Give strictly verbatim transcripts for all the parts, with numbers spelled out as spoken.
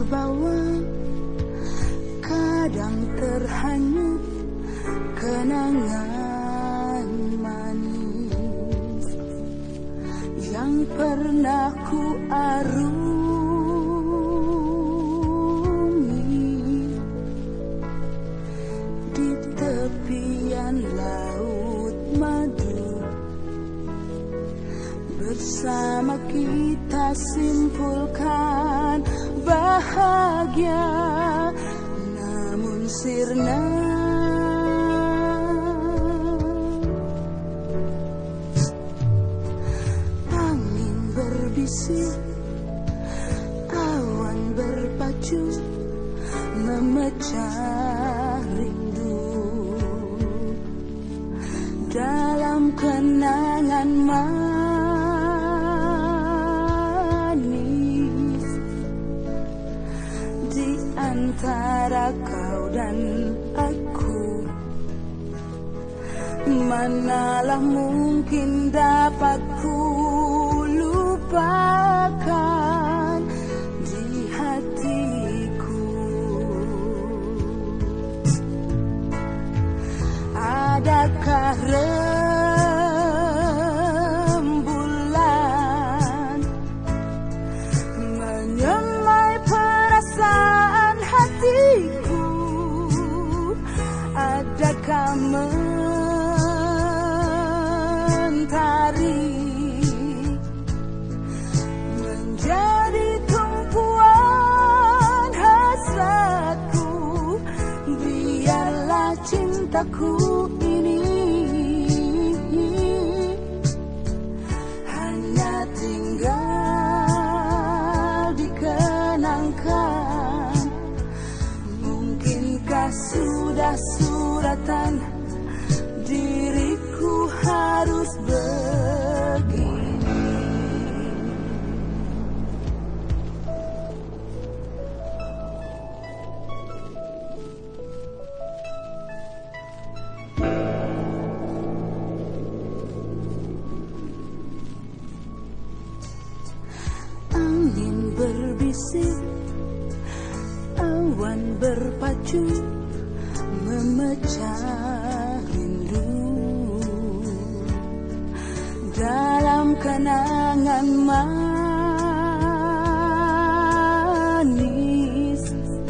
terbawa, kadang terhanyut kenangan manis yang pernah ku arungi di tepian laut madu. Bersama kita simpulkan bahagia, namun sirna. Angin berbisik, awan berpacu, memecah rindu dalam kenangan manis di antara kau dan aku. Manalah mungkin dapat ku lupakan di hatiku. Adakah rembulan menyemai perasaan hatiku? Adakah mentari menjadi tumpuan hasratku? Biarlah cintaku ini hanya tinggal dikenangkan. Mungkinkah sudah suratan diriku harus begini? Angin berbisik, awan berpacu, memecah rindu dalam kenangan manis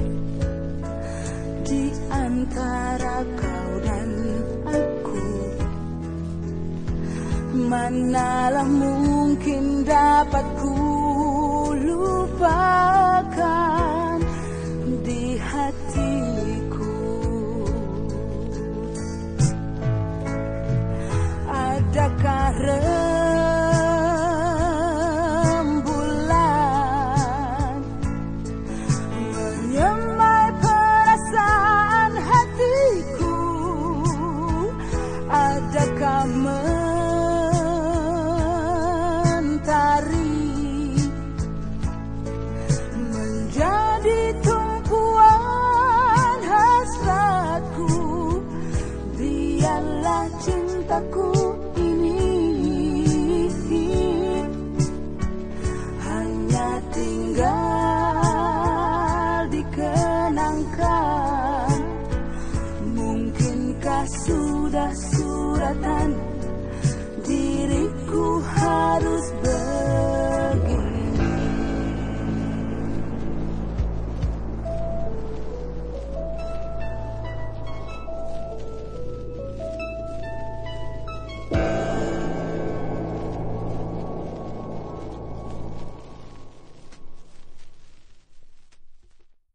di antara kau dan aku. Manalah mungkin dapat ku lupakan